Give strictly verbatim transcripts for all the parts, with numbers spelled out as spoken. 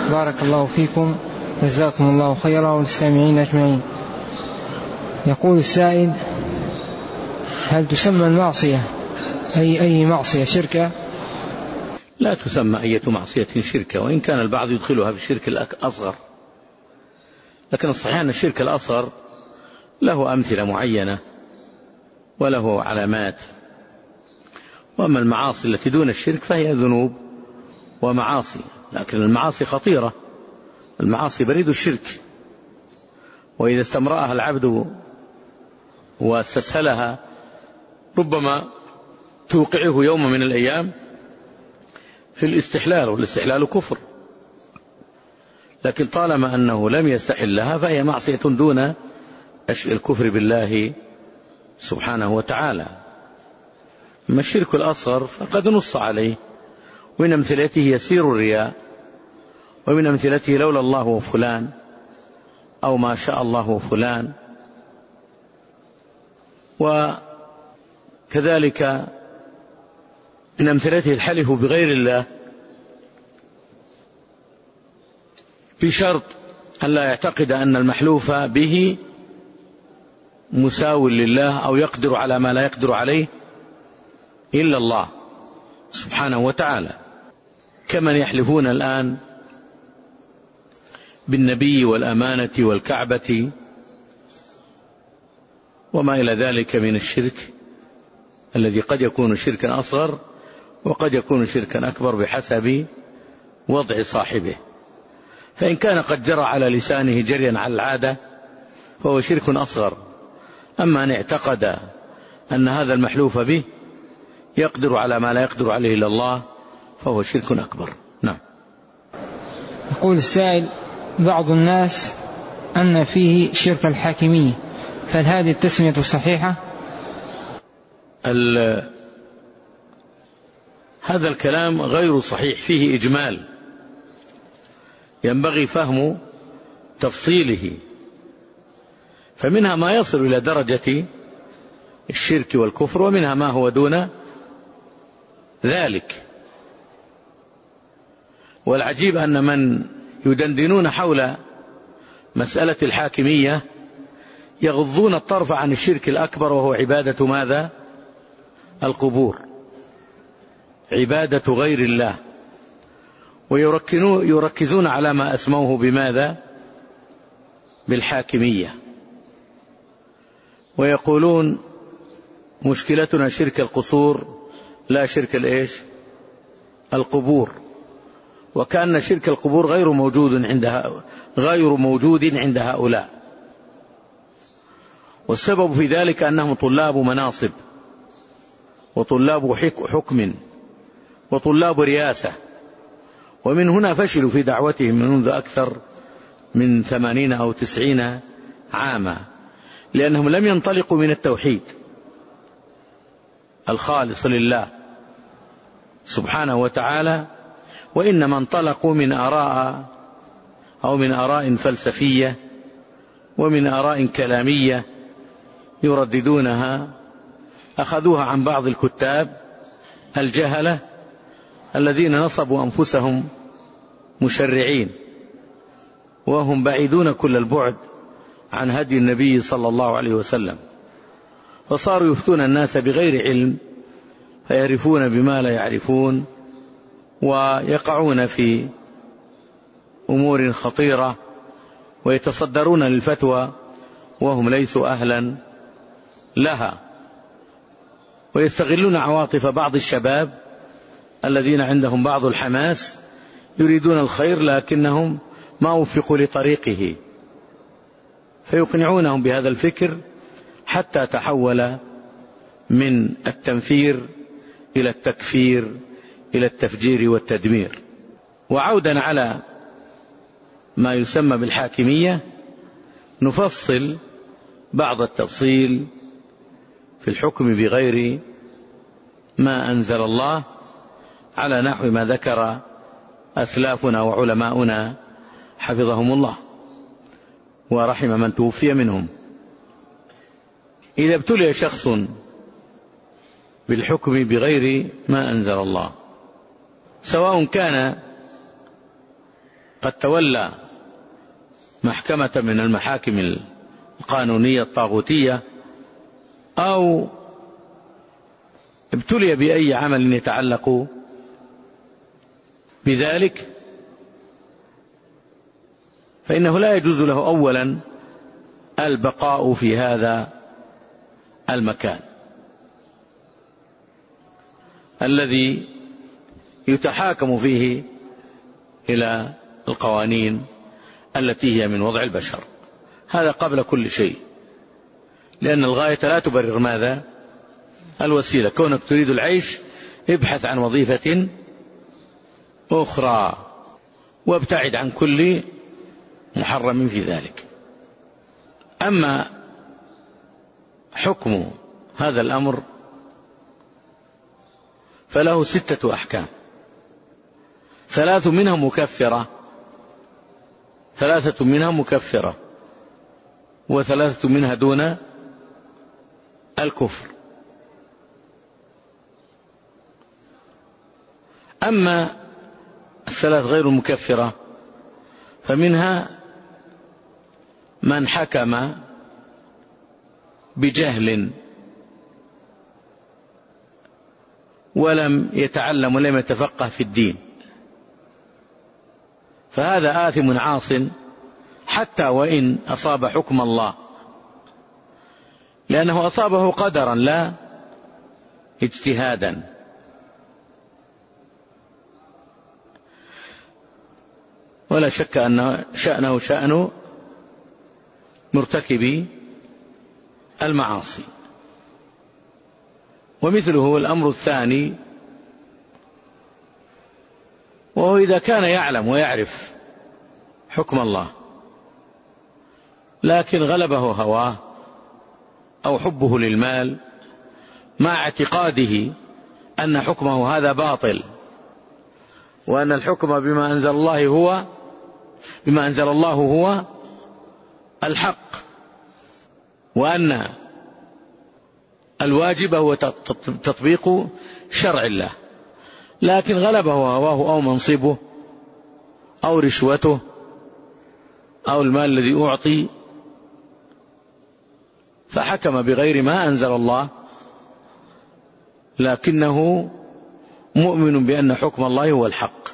بارك الله فيكم، جزاكم الله خيرا والمستمعين أجمعين. يقول السائل: هل تسمى المعصية أي أي معصية شركة؟ لا تسمى أي معصية شركة، وإن كان البعض يدخلها في الشرك الأصغر، لكن الصحيح أن الشرك الأصغر له أمثلة معينة وله علامات، وأما المعاصي التي دون الشرك فهي ذنوب ومعاصي، لكن المعاصي خطيرة، المعاصي بريد الشرك، وإذا استمرأها العبد واستسهلها ربما توقعه يوم من الأيام في الاستحلال، والاستحلال كفر، لكن طالما أنه لم يستحلها فهي معصية دون الكفر بالله سبحانه وتعالى. أما الشرك الأصغر فقد نص عليه، ومن أمثلته يسير الرياء، ومن أمثلته لولا الله وفلان، أو ما شاء الله وفلان، وكذلك من أمثلته الحلف بغير الله بشرط أن لا يعتقد أن المحلوف به مساو لله أو يقدر على ما لا يقدر عليه إلا الله سبحانه وتعالى، كمن يحلفون الآن بالنبي والأمانة والكعبة وما إلى ذلك من الشرك الذي قد يكون شركا أصغر وقد يكون شركا أكبر بحسب وضع صاحبه. فإن كان قد جرى على لسانه جريا على العادة فهو شرك أصغر، أما أن اعتقد أن هذا المحلوف به يقدر على ما لا يقدر عليه إلا الله فهو شرك أكبر. نعم. يقول السائل: بعض الناس أن فيه شرك الحاكمية، فهل هذه التسمية صحيحة؟ هذا الكلام غير صحيح، فيه إجمال، ينبغي فهم تفصيله، فمنها ما يصل إلى درجة الشرك والكفر، ومنها ما هو دون ذلك. والعجيب أن من يدندنون حول مسألة الحاكمية يغضون الطرف عن الشرك الأكبر، وهو عبادة ماذا؟ القبور، عبادة غير الله، ويركزون على ما أسموه بماذا؟ بالحاكمية، ويقولون مشكلتنا شرك القصور لا شرك الإيش؟ القبور، وكأن شرك القبور غير موجود عند غير موجود عند هؤلاء، والسبب في ذلك أنهم طلاب مناصب وطلاب حكم وطلاب رياسة، ومن هنا فشلوا في دعوتهم منذ أكثر من ثمانين أو تسعين عاما، لأنهم لم ينطلقوا من التوحيد الخالص لله سبحانه وتعالى، وإنما انطلقوا من آراء أو من آراء فلسفية ومن آراء كلامية يرددونها، أخذوها عن بعض الكتاب الجهلة الذين نصبوا أنفسهم مشرعين، وهم بعيدون كل البعد عن هدي النبي صلى الله عليه وسلم، فصاروا يفتون الناس بغير علم، فيعرفون بما لا يعرفون، ويقعون في أمور خطيرة، ويتصدرون للفتوى وهم ليسوا أهلا لها، ويستغلون عواطف بعض الشباب الذين عندهم بعض الحماس يريدون الخير لكنهم ما وفقوا لطريقه، فيقنعونهم بهذا الفكر حتى تحول من التنفير إلى التكفير إلى التفجير والتدمير. وعودا على ما يسمى بالحاكمية، نفصل بعض التفصيل في الحكم بغير ما أنزل الله على نحو ما ذكر أسلافنا وعلماؤنا حفظهم الله ورحم من توفي منهم. إذا ابتلي شخص بالحكم بغير ما أنزل الله، سواء كان قد تولى محكمة من المحاكم القانونية الطاغوتية، أو ابتلي بأي عمل يتعلق بذلك، فإنه لا يجوز له أولا البقاء في هذا المكان الذي يتحاكم فيه إلى القوانين التي هي من وضع البشر. هذا قبل كل شيء، لأن الغاية لا تبرر ماذا؟ الوسيلة. كونك تريد العيش ابحث عن وظيفة أخرى وابتعد عن كل محرم في ذلك. أما حكم هذا الأمر فله ستة أحكام، ثلاث منها مكفرة ثلاثة منها مكفرة وثلاثة منها دون الكفر. أما الثلاث غير المكفرة فمنها من حكم بجهل ولم يتعلم ولم يتفقه في الدين، فهذا آثم عاص حتى وإن أصاب حكم الله، لأنه أصابه قدرا لا اجتهادا. ولا شك أن شأنه شأن مرتكبي المعاصي. ومثله الأمر الثاني، وهو إذا كان يعلم ويعرف حكم الله لكن غلبه هواه أو حبه للمال مع اعتقاده أن حكمه هذا باطل، وأن الحكم بما أنزل الله هو بما أنزل الله هو الحق، وأن الواجب هو تطبيق شرع الله، لكن غلبه هواه أو منصبه أو رشوته أو المال الذي أعطي فحكم بغير ما أنزل الله، لكنه مؤمن بأن حكم الله هو الحق،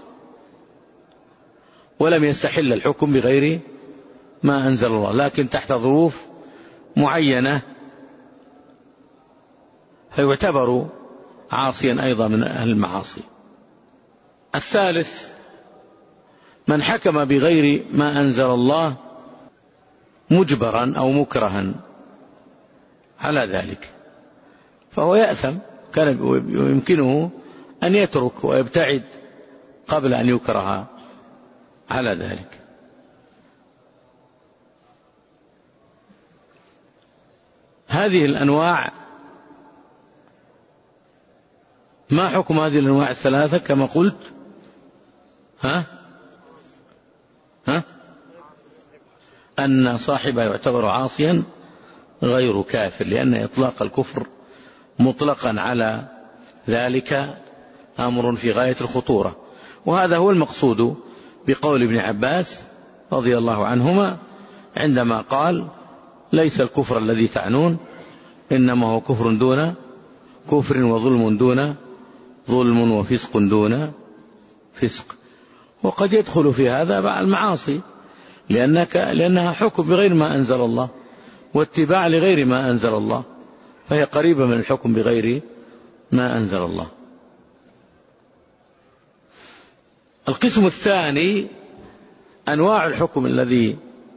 ولم يستحل الحكم بغير ما أنزل الله، لكن تحت ظروف معينة، فيعتبر عاصيا أيضا من أهل المعاصي. الثالث من حكم بغير ما أنزل الله مجبرا أو مكرها على ذلك، فهو يأثم، كان يمكنه أن يترك ويبتعد قبل أن يكره على ذلك. هذه الأنواع، ما حكم هذه الأنواع الثلاثة كما قلت؟ ها؟ ها؟ أن صاحبه يعتبر عاصيا غير كافر، لأن إطلاق الكفر مطلقا على ذلك أمر في غاية الخطورة. وهذا هو المقصود بقول ابن عباس رضي الله عنهما عندما قال: ليس الكفر الذي تعنون، إنما هو كفر دون كفر وظلم دون ظلم وفسق دون فسق. وقد يدخل في هذا بعض المعاصي، لأنك لأنها حكم بغير ما أنزل الله واتباع لغير ما أنزل الله، فهي قريبة من الحكم بغير ما أنزل الله. القسم الثاني أنواع الحكم الذي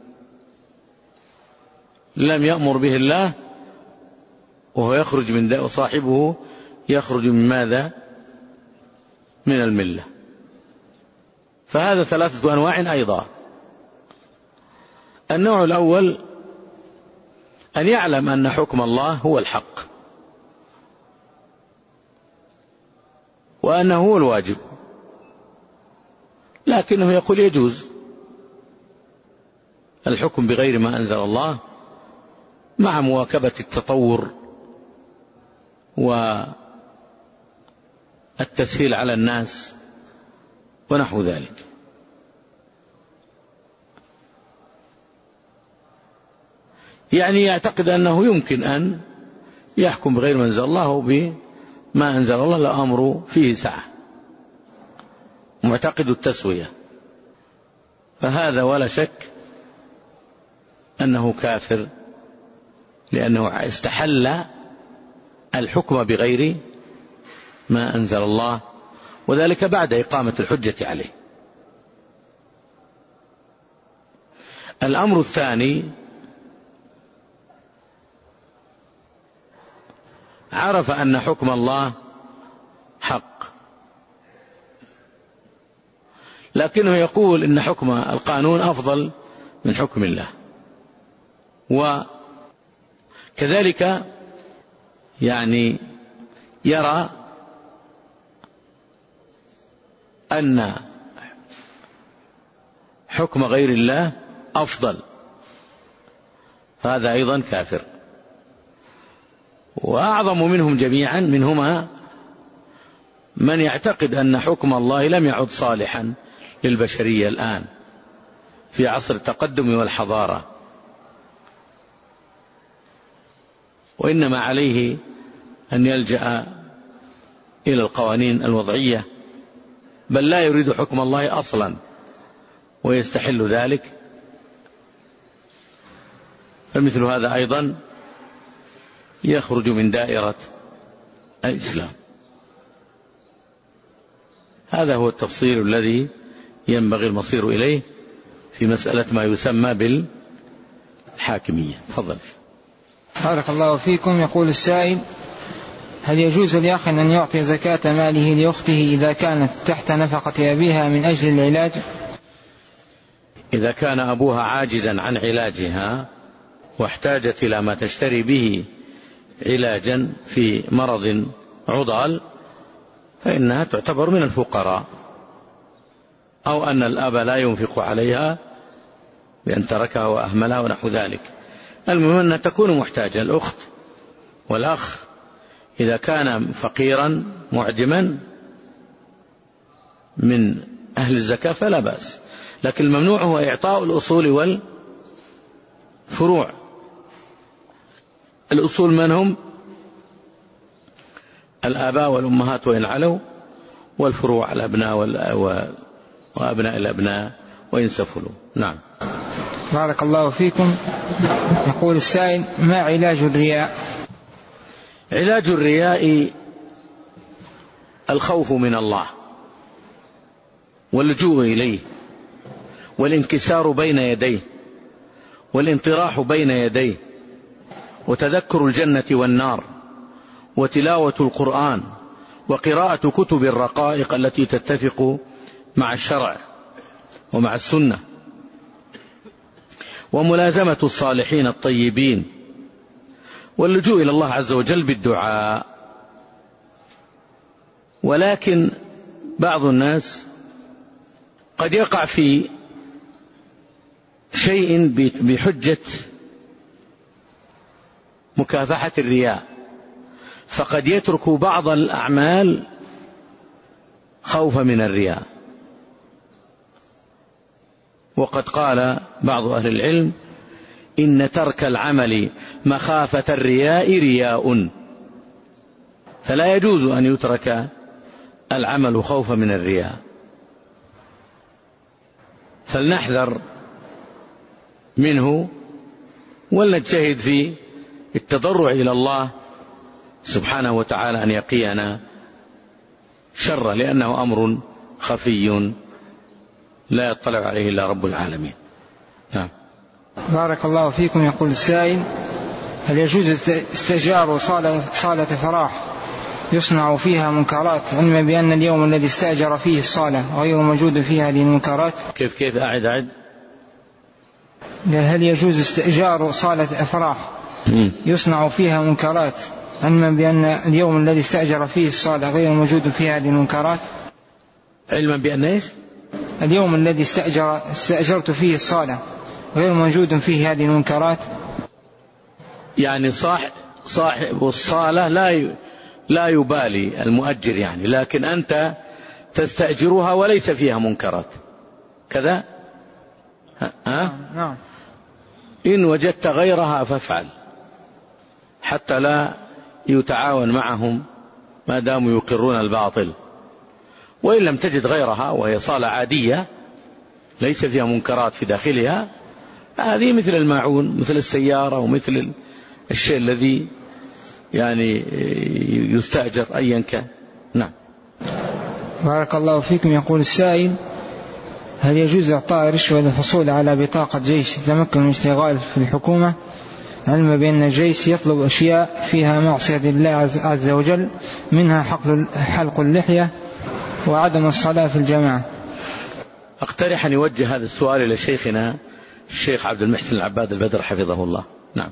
لم يأمر به الله، وهو يخرج من وصاحبه يخرج من ماذا؟ من الملة. فهذا ثلاثة أنواع أيضا. النوع الأول أن يعلم أن حكم الله هو الحق وأنه هو الواجب، لكنه يقول يجوز الحكم بغير ما أنزل الله مع مواكبة التطور والتسهيل على الناس ونحو ذلك. يعني يعتقد أنه يمكن أن يحكم بغير ما أنزل الله وبما أنزل الله الأمر فيه سعة، معتقد التسوية، فهذا ولا شك أنه كافر، لأنه استحل الحكم بغير ما أنزل الله، وذلك بعد إقامة الحجة عليه. الأمر الثاني، عرف أن حكم الله حق، لكنه يقول إن حكم القانون أفضل من حكم الله، وكذلك يعني يرى أن حكم غير الله أفضل، فهذا أيضا كافر. وأعظم منهم جميعا منهما من يعتقد أن حكم الله لم يعد صالحا للبشرية الآن في عصر التقدم والحضارة، وإنما عليه أن يلجأ إلى القوانين الوضعية، بل لا يريد حكم الله أصلا ويستحل ذلك. فمثل هذا أيضا يخرج من دائرة الإسلام. هذا هو التفصيل الذي ينبغي المصير إليه في مسألة ما يسمى بالحاكمية. تفضل. بارك الله فيكم. يقول السائل: هل يجوز لأخ أن يعطي زكاة ماله لأخته إذا كانت تحت نفقة أبيها من أجل العلاج؟ إذا كان أبوها عاجزا عن علاجها واحتاجت إلى ما تشتري به علاجا في مرض عضال فإنها تعتبر من الفقراء، أو أن الأب لا ينفق عليها بأن تركها وأهملها ونحو ذلك. المهم أنها تكون محتاجة. الأخت والأخ إذا كان فقيرا معدما من أهل الزكاة فلا بأس، لكن الممنوع هو إعطاء الأصول والفروع. الأصول من هم؟ الآباء والأمهات وإن علوا، والفروع الأبناء وأبناء الأبناء وإن سفلوا. نعم. بارك الله فيكم. يقول السائل: ما علاج الرياء؟ علاج الرياء الخوف من الله واللجوء إليه والانكسار بين يديه والانطراح بين يديه وتذكر الجنة والنار وتلاوة القرآن وقراءة كتب الرقائق التي تتفق مع الشرع ومع السنة وملازمة الصالحين الطيبين واللجوء إلى الله عز وجل بالدعاء. ولكن بعض الناس قد يقع في شيء بحجة مكافحة الرياء، فقد يترك بعض الأعمال خوفا من الرياء. وقد قال بعض أهل العلم: إن ترك العمل مخافة الرياء رياء، فلا يجوز أن يترك العمل خوفا من الرياء. فلنحذر منه ولنجتهد في التضرع إلى الله سبحانه وتعالى أن يقينا شره، لأنه أمر خفي لا يطلع عليه إلا رب العالمين. نعم. بارك الله فيكم. يقول السائل: هل يجوز استئجار صالة, صالة فراح يصنع فيها منكرات، علما بأن اليوم الذي استأجر فيه الصالة غير موجود فيها هذه المنكرات؟ كيف كيف أعد أعد هل يجوز استئجار صالة أفراح يصنع فيها منكرات، علما بأن اليوم الذي استأجر فيه الصالة غير موجود فيها هذه المنكرات؟ علما بأن إيش؟ اليوم الذي استأجر استأجرت فيه الصالة غير موجود فيه هذه المنكرات. يعني صاحب صاحب الصالة لا لا يبالي المؤجر يعني، لكن أنت تستأجرها وليس فيها منكرات كذا. ها؟ نعم. إن وجدت غيرها فافعل، حتى لا يتعاون معهم ما داموا يقرون الباطل. وإن لم تجد غيرها وهي صالة عادية ليس فيها منكرات في داخلها، هذه مثل الماعون، مثل السيارة، ومثل الشيء الذي يعني يستأجر أيا كان. نعم. بارك الله فيكم. يقول السائل: هل يجوز إعطاء رشوة للحصول على بطاقة جيش تمكن من اشتغال في الحكومة، علما بأن الجيش يطلب أشياء فيها معصية لله عز وجل، منها حلق اللحية وعدم الصلاة في الجماعة؟ أقترح أن يوجه هذا السؤال إلى شيخنا الشيخ عبد المحسن العباد البدر حفظه الله. نعم.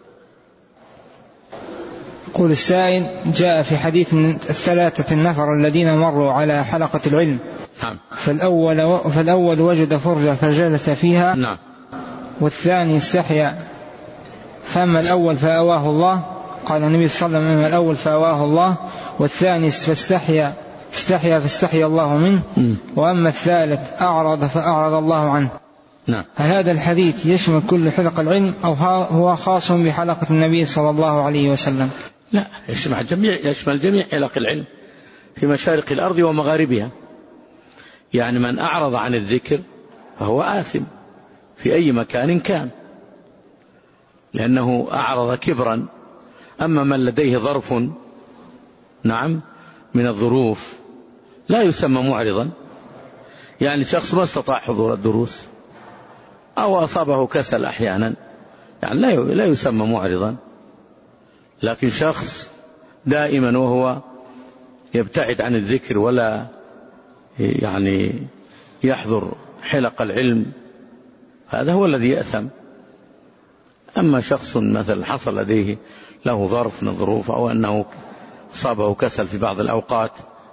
يقول السائل: جاء في حديث الثلاثة النفر الذين مروا على حلقة العلم. نعم. فالأول, فالأول وجد فرجة فجلس فيها. نعم. والثاني استحيا، فأما الأول فأواه الله، قال النبي صلى الله عليه وسلم: أما الأول فأواه الله، والثاني فاستحيا استحيا فاستحيا الله منه، وأما الثالث أعرض فأعرض الله عنه. نعم. هل هذا الحديث يشمل كل حلق العلم أو هو خاص بحلقة النبي صلى الله عليه وسلم؟ لا، يشمل جميع يشمل جميع حلق العلم في مشارق الأرض ومغاربها. يعني من أعرض عن الذكر فهو آثم في أي مكان كان، لأنه أعرض كبرا. أما من لديه ظرف نعم من الظروف لا يسمى معرضا، يعني شخص ما استطاع حضور الدروس أو أصابه كسل أحيانا، يعني لا يسمى معرضا. لكن شخص دائما وهو يبتعد عن الذكر ولا يعني يحضر حلق العلم، هذا هو الذي يأثم. أما شخص مثلا حصل لديه له ظرف من الظروف أو أنه أصابه كسل في بعض الأوقات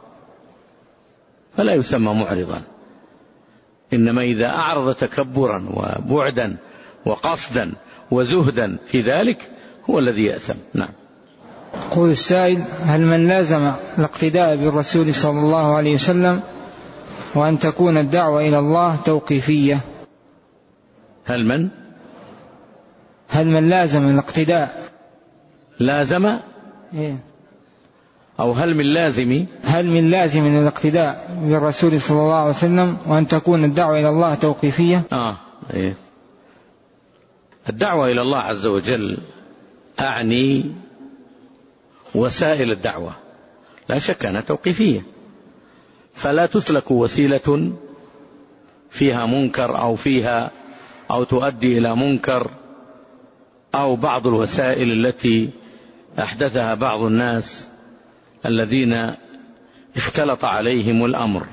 فلا يسمى معرضا. إنما إذا أعرض تكبرا وبعدا وقصدا وزهدا في ذلك هو الذي يأثم. نعم. يقول السائل: هل من لازم الاقتداء بالرسول صلى الله عليه وسلم وأن تكون الدعوة إلى الله توقيفية؟ هل من هل من لازم الاقتداء لازم إيه؟ أو هل من لازم هل من لازم الاقتداء بالرسول صلى الله عليه وسلم وأن تكون الدعوة إلى الله توقيفية؟ آه إيه. الدعوة إلى الله عز وجل أعني وسائل الدعوة لا شك أنها توقيفية، فلا تسلك وسيلة فيها منكر أو فيها أو تؤدي إلى منكر، أو بعض الوسائل التي أحدثها بعض الناس الذين اختلط عليهم الأمر.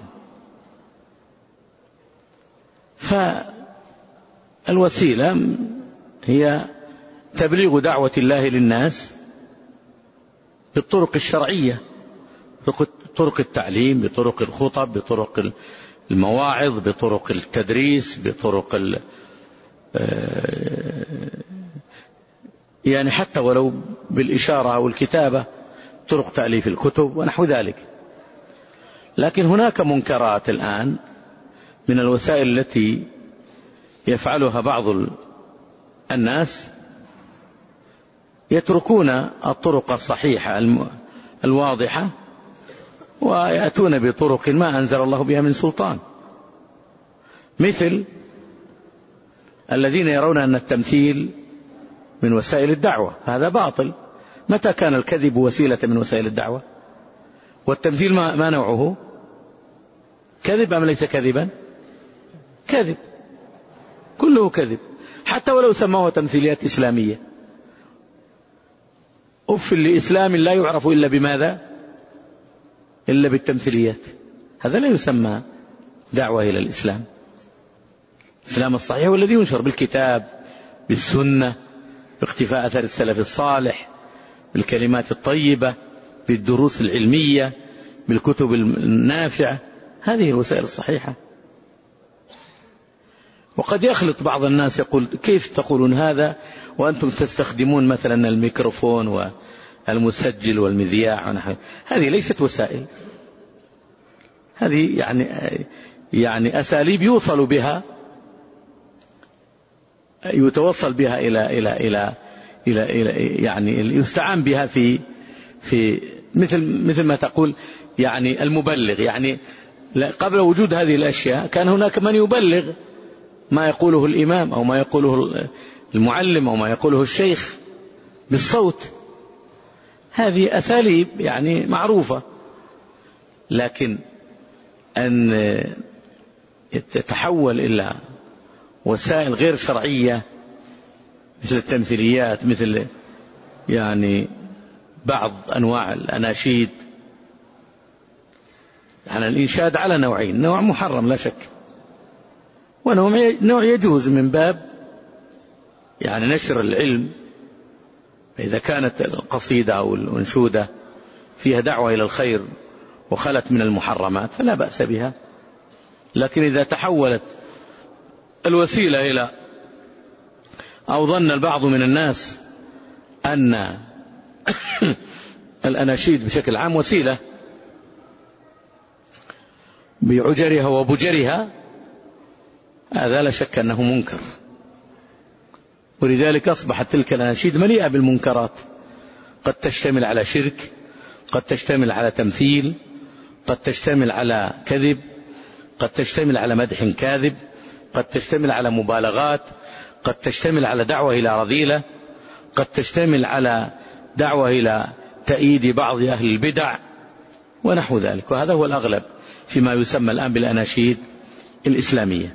فالوسيلة هي تبليغ دعوة الله للناس بالطرق الشرعية، بطرق التعليم، بطرق الخطب، بطرق المواعظ، بطرق التدريس، بطرق يعني حتى ولو بالإشارة أو الكتابة، طرق تأليف الكتب ونحو ذلك. لكن هناك منكرات الآن من الوسائل التي يفعلها بعض الناس، يتركون الطرق الصحيحة الواضحة ويأتون بطرق ما أنزل الله بها من سلطان، مثل الذين يرون أن التمثيل من وسائل الدعوة، هذا باطل. متى كان الكذب وسيلة من وسائل الدعوة؟ والتمثيل ما, ما نوعه؟ كذب أم ليس كذبا؟ كذب، كله كذب، حتى ولو سموه تمثيليات إسلامية. أف لإسلام لا يعرف إلا بماذا؟ إلا بالتمثيليات. هذا لا يسمى دعوة إلى الإسلام. الإسلام الصحيح هو الذي ينشر بالكتاب، بالسنة، باقتفاء أثر السلف الصالح، بالكلمات الطيبة، بالدروس العلمية، بالكتب النافعة. هذه الوسائل الصحيحة. وقد يخلط بعض الناس يقول: كيف تقولون هذا وأنتم تستخدمون مثلا الميكروفون والمسجل والمذياع ونحو؟ هذه ليست وسائل، هذه يعني يعني أساليب يوصل بها يتوصل بها إلى إلى إلى إلى, إلى يعني يستعان بها في في مثل مثل ما تقول يعني المبلغ. يعني قبل وجود هذه الأشياء كان هناك من يبلغ ما يقوله الإمام أو ما يقوله المعلم أو ما يقوله الشيخ بالصوت. هذه أساليب يعني معروفة، لكن أن تتحول إلى وسائل غير شرعية مثل التمثيليات، مثل يعني بعض أنواع الأناشيد. يعني الإنشاد على نوعين، نوع محرم لا شك، ونوع يجوز من باب يعني نشر العلم. إذا كانت القصيدة أو الأنشودة فيها دعوة إلى الخير وخلت من المحرمات فلا بأس بها. لكن إذا تحولت الوسيلة إلى أو ظن البعض من الناس أن الأناشيد بشكل عام وسيلة بعجرها وبجرها، هذا لا شك أنه منكر. ولذلك أصبحت تلك الأناشيد مليئة بالمنكرات، قد تشتمل على شرك، قد تشتمل على تمثيل، قد تشتمل على كذب، قد تشتمل على مدح كاذب، قد تشتمل على مبالغات، قد تشتمل على دعوة إلى رذيلة، قد تشتمل على دعوة إلى تأييد بعض أهل البدع ونحو ذلك. وهذا هو الأغلب فيما يسمى الآن بالأناشيد الإسلامية.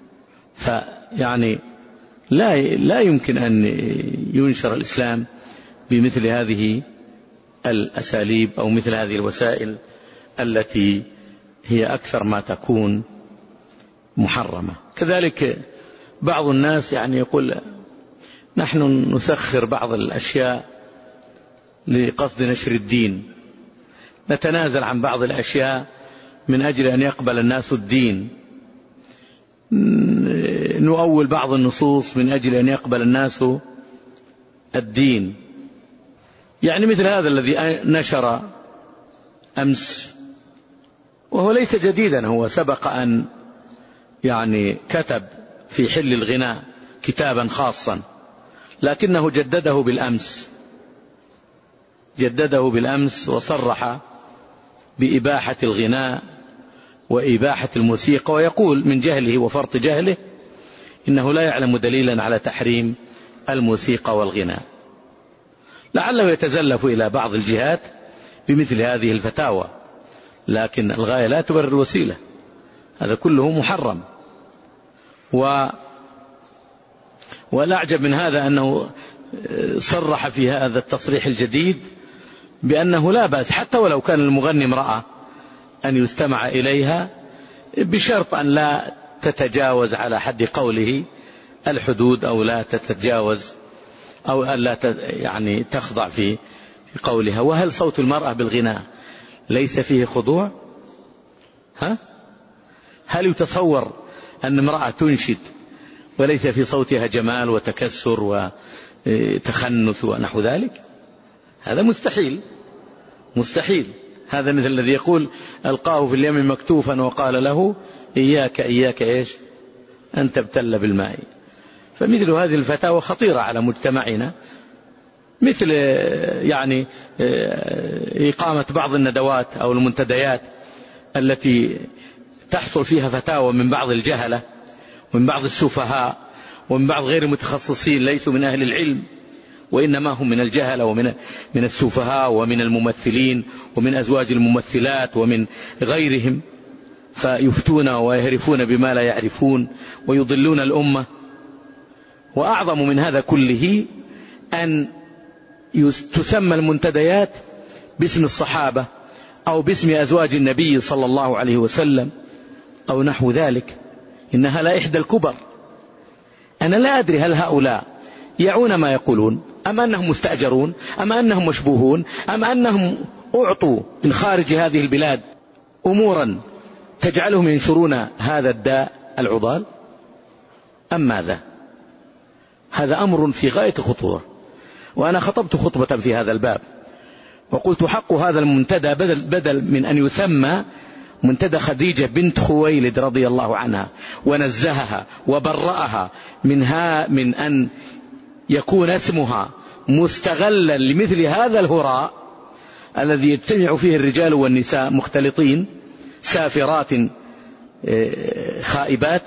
فيعني لا لا يمكن أن ينشر الإسلام بمثل هذه الأساليب أو مثل هذه الوسائل التي هي أكثر ما تكون محرمة. كذلك بعض الناس يعني يقول نحن نسخر بعض الأشياء لقصد نشر الدين، نتنازل عن بعض الأشياء من أجل أن يقبل الناس الدين، نؤول بعض النصوص من أجل أن يقبل الناس الدين. يعني مثل هذا الذي نشر أمس، وهو ليس جديدا، هو سبق أن يعني كتب في حل الغناء كتابا خاصا، لكنه جدده بالأمس جدده بالأمس وصرح بإباحة الغناء وإباحة الموسيقى، ويقول من جهله وفرط جهله إنه لا يعلم دليلا على تحريم الموسيقى والغناء. لعله يتزلف إلى بعض الجهات بمثل هذه الفتاوى، لكن الغاية لا تبرر الوسيلة، هذا كله محرم. و والأعجب من هذا أنه صرح في هذا التصريح الجديد بأنه لا بأس حتى ولو كان المغني امرأة أن يستمع إليها، بشرط أن لا تتجاوز على حد قوله الحدود، أو لا تتجاوز أو أن لا يعني تخضع في قولها. وهل صوت المرأة بالغناء ليس فيه خضوع؟ ها؟ هل يتصور أن امرأة تنشد وليس في صوتها جمال وتكسر وتخنث ونحو ذلك؟ هذا مستحيل مستحيل. هذا مثل الذي يقول ألقاه في اليم مكتوفا وقال له إياك إياك إيش أن تبتل بالماء. فمثل هذه الفتاوى خطيرة على مجتمعنا، مثل يعني إقامة بعض الندوات أو المنتديات التي تحصل فيها فتاوى من بعض الجهلة ومن بعض السفهاء ومن بعض غير المتخصصين ليسوا من أهل العلم، وإنما هم من الجهلة ومن من السفهاء ومن الممثلين ومن أزواج الممثلات ومن غيرهم، فيفتون ويهرفون بما لا يعرفون ويضلون الأمة. وأعظم من هذا كله أن تسمى المنتديات باسم الصحابة أو باسم أزواج النبي صلى الله عليه وسلم أو نحو ذلك، إنها لا إحدى الكبر. أنا لا أدري هل هؤلاء يعون ما يقولون، أم أنهم مستأجرون، أم أنهم مشبوهون، أم أنهم أعطوا من خارج هذه البلاد أمورا تجعلهم ينشرون هذا الداء العضال، أم ماذا؟ هذا أمر في غاية الخطورة. وأنا خطبت خطبة في هذا الباب وقلت حق هذا المنتدى بدل, بدل من أن يسمى منتدى خديجة بنت خويلد رضي الله عنها ونزهها وبرأها منها من أن يكون اسمها مستغلا لمثل هذا الهراء الذي يجتمع فيه الرجال والنساء مختلطين سافرات خائبات.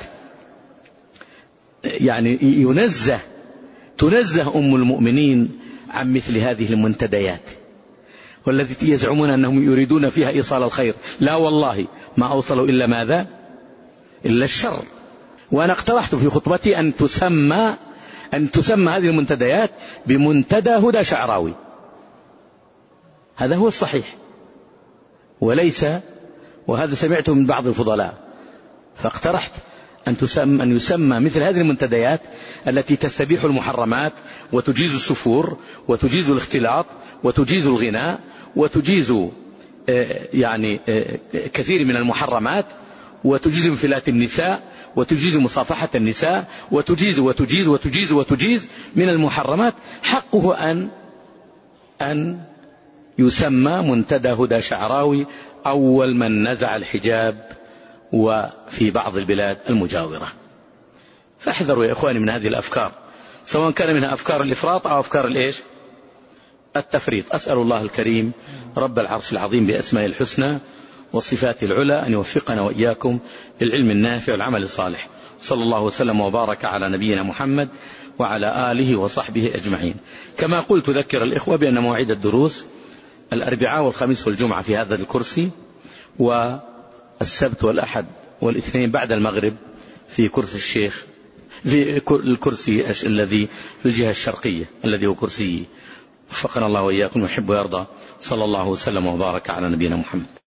يعني ينزه تنزه أم المؤمنين عن مثل هذه المنتديات، والذي يزعمون أنهم يريدون فيها إيصال الخير. لا والله ما أوصلوا إلا ماذا؟ إلا الشر. وأنا اقترحت في خطبتي أن تسمى أن تسمى هذه المنتديات بمنتدى هدى شعراوي، هذا هو الصحيح، وليس، وهذا سمعته من بعض الفضلاء، فاقترحت أن تسمى أن يسمى مثل هذه المنتديات التي تستبيح المحرمات وتجيز السفور وتجيز الاختلاط وتجيز الغناء وتجيز يعني كثير من المحرمات وتجيز انفلات النساء وتجيز مصافحة النساء وتجيز وتجيز وتجيز وتجيز من المحرمات. حقه أن أن يسمى منتدى هدى شعراوي أول من نزع الحجاب وفي بعض البلاد المجاورة. فاحذروا يا إخواني من هذه الأفكار، سواء كان منها أفكار الإفراط أو أفكار الإيش؟ التفريط. أسأل الله الكريم رب العرش العظيم بأسماء الحسنى والصفات العلى أن يوفقنا وإياكم للعلم النافع والعمل الصالح. صلى الله وسلم وبارك على نبينا محمد وعلى آله وصحبه أجمعين. كما قلت أذكر الإخوة بأن مواعيد الدروس الأربعاء والخميس والجمعة في هذا الكرسي، والسبت والأحد والاثنين بعد المغرب في كرسي الشيخ، في الكرسي الذي في الجهة الشرقية الذي هو كرسي. وفقنا الله وإياكم ويحب ويرضى. صلى الله وسلم وبارك على نبينا محمد.